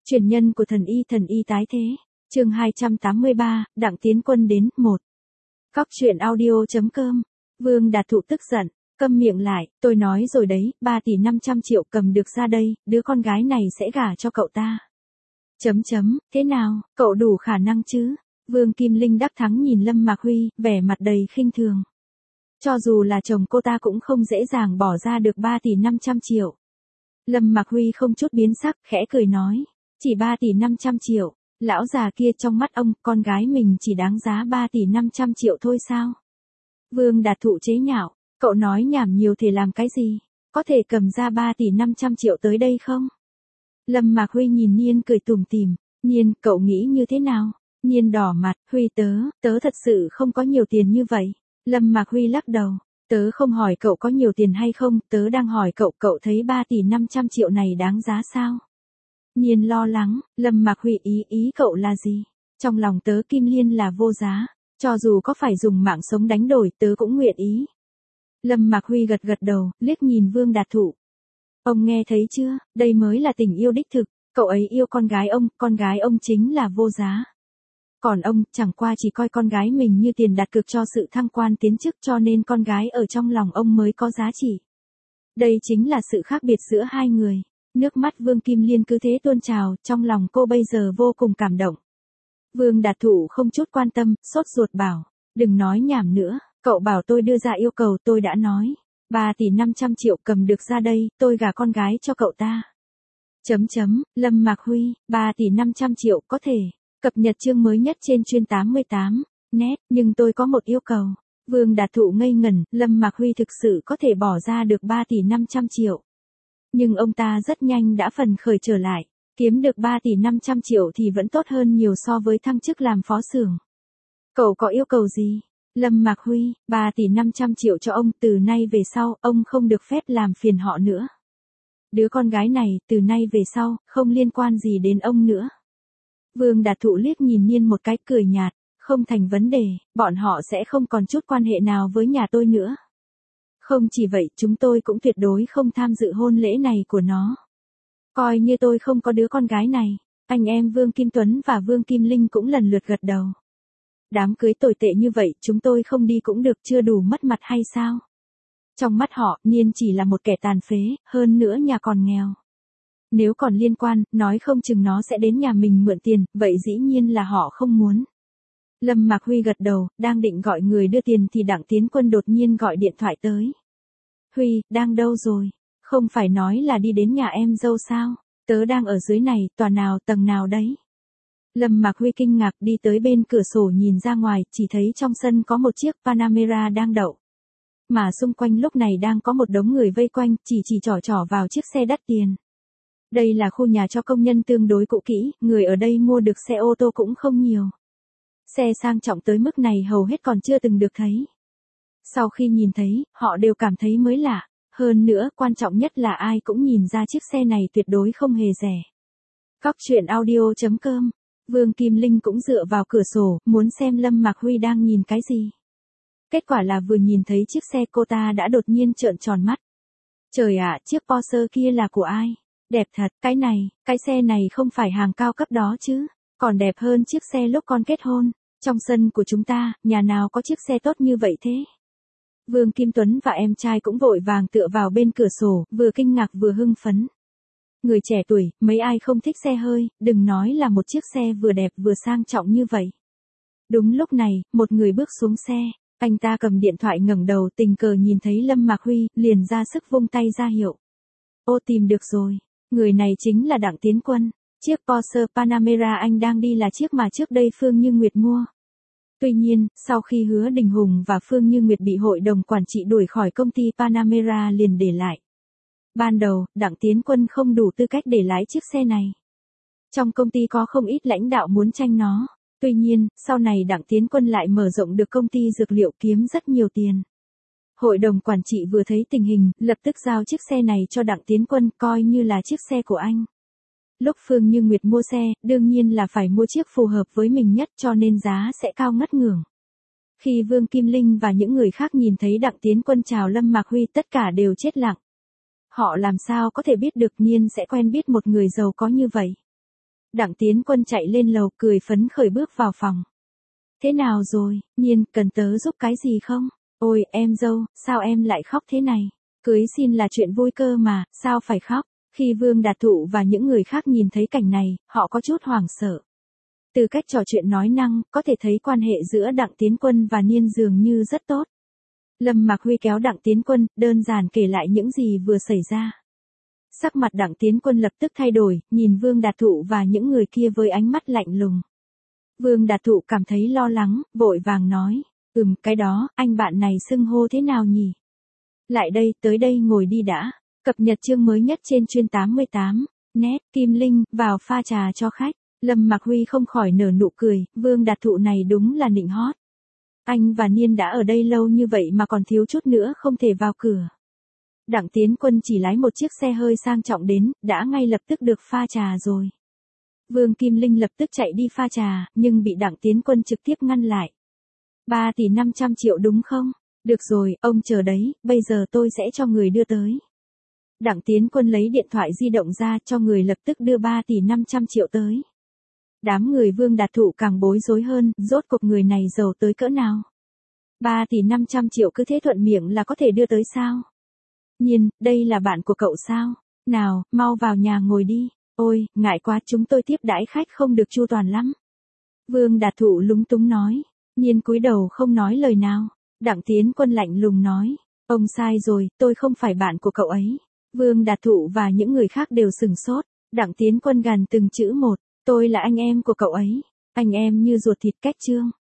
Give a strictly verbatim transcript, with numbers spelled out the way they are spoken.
Truyền nhân của thần y thần y tái thế. Chương hai trăm tám mươi ba, Đặng Tiến Quân đến, một. Cóc truyện audio chấm com. Vương Đạt Thụ tức giận, câm miệng lại, tôi nói rồi đấy, ba tỷ năm trăm triệu cầm được ra đây, đứa con gái này sẽ gả cho cậu ta. Chấm chấm, thế nào, cậu đủ khả năng chứ? Vương Kim Linh đắc thắng nhìn Lâm Mạc Huy, vẻ mặt đầy khinh thường. Cho dù là chồng cô ta cũng không dễ dàng bỏ ra được ba tỷ năm trăm triệu. Lâm Mạc Huy không chút biến sắc, khẽ cười nói, chỉ ba tỷ năm trăm triệu, lão già kia trong mắt ông, con gái mình chỉ đáng giá ba tỷ năm trăm triệu thôi sao? Vương Đạt Thụ chế nhạo, cậu nói nhảm nhiều thì làm cái gì? Có thể cầm ra ba tỷ năm trăm triệu tới đây không? Lâm Mạc Huy nhìn Niên cười tủm tỉm, Niên, cậu nghĩ như thế nào? Niên đỏ mặt, Huy tớ, tớ thật sự không có nhiều tiền như vậy. Lâm Mạc Huy lắc đầu, tớ không hỏi cậu có nhiều tiền hay không, tớ đang hỏi cậu, cậu thấy ba tỷ năm trăm triệu này đáng giá sao? Niên lo lắng, Lâm Mạc Huy ý ý cậu là gì? Trong lòng tớ Kim Liên là vô giá, cho dù có phải dùng mạng sống đánh đổi tớ cũng nguyện ý. Lâm Mạc Huy gật gật đầu, liếc nhìn Vương Đạt Thụ. Ông nghe thấy chưa, đây mới là tình yêu đích thực, cậu ấy yêu con gái ông, con gái ông chính là vô giá. Còn ông, chẳng qua chỉ coi con gái mình như tiền đặt cược cho sự thăng quan tiến chức, cho nên con gái ở trong lòng ông mới có giá trị. Đây chính là sự khác biệt giữa hai người. Nước mắt Vương Kim Liên cứ thế tuôn trào, trong lòng cô bây giờ vô cùng cảm động. Vương Đạt Thụ không chút quan tâm, sốt ruột bảo, đừng nói nhảm nữa, cậu bảo tôi đưa ra yêu cầu tôi đã nói. ba tỷ năm trăm triệu cầm được ra đây, tôi gả con gái cho cậu ta. Chấm chấm, Lâm Mạc Huy, ba tỷ năm trăm triệu có thể. Cập nhật chương mới nhất trên chuyên tám mươi tám, net, nhưng tôi có một yêu cầu. Vương Đạt Thụ ngây ngẩn, Lâm Mạc Huy thực sự có thể bỏ ra được ba tỷ năm trăm triệu. Nhưng ông ta rất nhanh đã phần khởi trở lại, kiếm được ba tỷ năm trăm triệu thì vẫn tốt hơn nhiều so với thăng chức làm phó xưởng. Cậu có yêu cầu gì? Lâm Mạc Huy, ba tỷ năm trăm triệu cho ông, từ nay về sau, ông không được phép làm phiền họ nữa. Đứa con gái này, từ nay về sau, không liên quan gì đến ông nữa. Vương Đạt Thụ liếc nhìn Niên một cái cười nhạt, không thành vấn đề, bọn họ sẽ không còn chút quan hệ nào với nhà tôi nữa. Không chỉ vậy, chúng tôi cũng tuyệt đối không tham dự hôn lễ này của nó. Coi như tôi không có đứa con gái này. Anh em Vương Kim Tuấn và Vương Kim Linh cũng lần lượt gật đầu. Đám cưới tồi tệ như vậy, chúng tôi không đi cũng được, chưa đủ mất mặt hay sao? Trong mắt họ, Niên chỉ là một kẻ tàn phế, hơn nữa nhà còn nghèo. Nếu còn liên quan, nói không chừng nó sẽ đến nhà mình mượn tiền, vậy dĩ nhiên là họ không muốn. Lâm Mạc Huy gật đầu, đang định gọi người đưa tiền thì Đặng Tiến Quân đột nhiên gọi điện thoại tới. Huy, đang đâu rồi? Không phải nói là đi đến nhà em dâu sao? Tớ đang ở dưới này, tòa nào, tầng nào đấy? Lâm Mạc Huy kinh ngạc đi tới bên cửa sổ nhìn ra ngoài, chỉ thấy trong sân có một chiếc Panamera đang đậu. Mà xung quanh lúc này đang có một đống người vây quanh, chỉ chỉ trỏ trỏ vào chiếc xe đắt tiền. Đây là khu nhà cho công nhân tương đối cũ kỹ, người ở đây mua được xe ô tô cũng không nhiều. Xe sang trọng tới mức này hầu hết còn chưa từng được thấy. Sau khi nhìn thấy, họ đều cảm thấy mới lạ. Hơn nữa, quan trọng nhất là ai cũng nhìn ra chiếc xe này tuyệt đối không hề rẻ. Cóc truyện audio chấm com. Vương Kim Linh cũng dựa vào cửa sổ, muốn xem Lâm Mạc Huy đang nhìn cái gì. Kết quả là vừa nhìn thấy chiếc xe cô ta đã đột nhiên trợn tròn mắt. Trời ạ, chiếc Porsche kia là của ai? Đẹp thật, cái này, cái xe này không phải hàng cao cấp đó chứ, còn đẹp hơn chiếc xe lúc con kết hôn. Trong sân của chúng ta, nhà nào có chiếc xe tốt như vậy thế? Vương Kim Tuấn và em trai cũng vội vàng tựa vào bên cửa sổ, vừa kinh ngạc vừa hưng phấn. Người trẻ tuổi, mấy ai không thích xe hơi, đừng nói là một chiếc xe vừa đẹp vừa sang trọng như vậy. Đúng lúc này, một người bước xuống xe, anh ta cầm điện thoại ngẩng đầu tình cờ nhìn thấy Lâm Mạc Huy, liền ra sức vung tay ra hiệu. Ô tìm được rồi, người này chính là Đặng Tiến Quân, chiếc Porsche Panamera anh đang đi là chiếc mà trước đây Phương Như Nguyệt mua. Tuy nhiên, sau khi Hứa Đình Hùng và Phương Như Nguyệt bị hội đồng quản trị đuổi khỏi công ty Panamera liền để lại. Ban đầu, Đặng Tiến Quân không đủ tư cách để lái chiếc xe này. Trong công ty có không ít lãnh đạo muốn tranh nó. Tuy nhiên, sau này Đặng Tiến Quân lại mở rộng được công ty dược liệu kiếm rất nhiều tiền. Hội đồng quản trị vừa thấy tình hình, lập tức giao chiếc xe này cho Đặng Tiến Quân coi như là chiếc xe của anh. Lúc Phương Như Nguyệt mua xe, đương nhiên là phải mua chiếc phù hợp với mình nhất cho nên giá sẽ cao ngất ngưởng. Khi Vương Kim Linh và những người khác nhìn thấy Đặng Tiến Quân chào Lâm Mạc Huy tất cả đều chết lặng. Họ làm sao có thể biết được Niên sẽ quen biết một người giàu có như vậy. Đặng Tiến Quân chạy lên lầu cười phấn khởi bước vào phòng. Thế nào rồi, Nhiên, cần tớ giúp cái gì không? Ôi, em dâu, sao em lại khóc thế này? Cưới xin là chuyện vui cơ mà, sao phải khóc? Khi Vương Đạt Thụ và những người khác nhìn thấy cảnh này, họ có chút hoảng sợ. Từ cách trò chuyện nói năng, có thể thấy quan hệ giữa Đặng Tiến Quân và Niên dường như rất tốt. Lâm Mạc Huy kéo Đặng Tiến Quân, đơn giản kể lại những gì vừa xảy ra. Sắc mặt Đặng Tiến Quân lập tức thay đổi, nhìn Vương Đạt Thụ và những người kia với ánh mắt lạnh lùng. Vương Đạt Thụ cảm thấy lo lắng, vội vàng nói, ừm, cái đó, anh bạn này xưng hô thế nào nhỉ? Lại đây, tới đây ngồi đi đã. Cập nhật chương mới nhất trên chuyên tám mươi tám, net, Kim Linh, vào pha trà cho khách. Lâm Mạc Huy không khỏi nở nụ cười, Vương Đạt Thụ này đúng là nịnh hót. Anh và Niên đã ở đây lâu như vậy mà còn thiếu chút nữa không thể vào cửa. Đặng Tiến Quân chỉ lái một chiếc xe hơi sang trọng đến, đã ngay lập tức được pha trà rồi. Vương Kim Linh lập tức chạy đi pha trà, nhưng bị Đặng Tiến Quân trực tiếp ngăn lại. ba tỷ năm trăm triệu đúng không? Được rồi, ông chờ đấy, bây giờ tôi sẽ cho người đưa tới. Đặng Tiến Quân lấy điện thoại di động ra cho người lập tức đưa ba tỷ năm trăm triệu tới. Đám người Vương Đạt Thụ càng bối rối hơn, rốt cuộc người này giàu tới cỡ nào? ba tỷ năm trăm triệu cứ thế thuận miệng là có thể đưa tới sao? Nhiên, đây là bạn của cậu sao? Nào, mau vào nhà ngồi đi. Ôi, ngại quá, chúng tôi tiếp đãi khách không được chu toàn lắm. Vương Đạt Thụ lúng túng nói. Nhiên cúi đầu không nói lời nào. Đặng Tiến Quân lạnh lùng nói. Ông sai rồi, tôi không phải bạn của cậu ấy. Vương Đạt Thụ và những người khác đều sửng sốt. Đặng Tiến Quân gằn từng chữ một. Tôi là anh em của cậu ấy. Anh em như ruột thịt cách chương.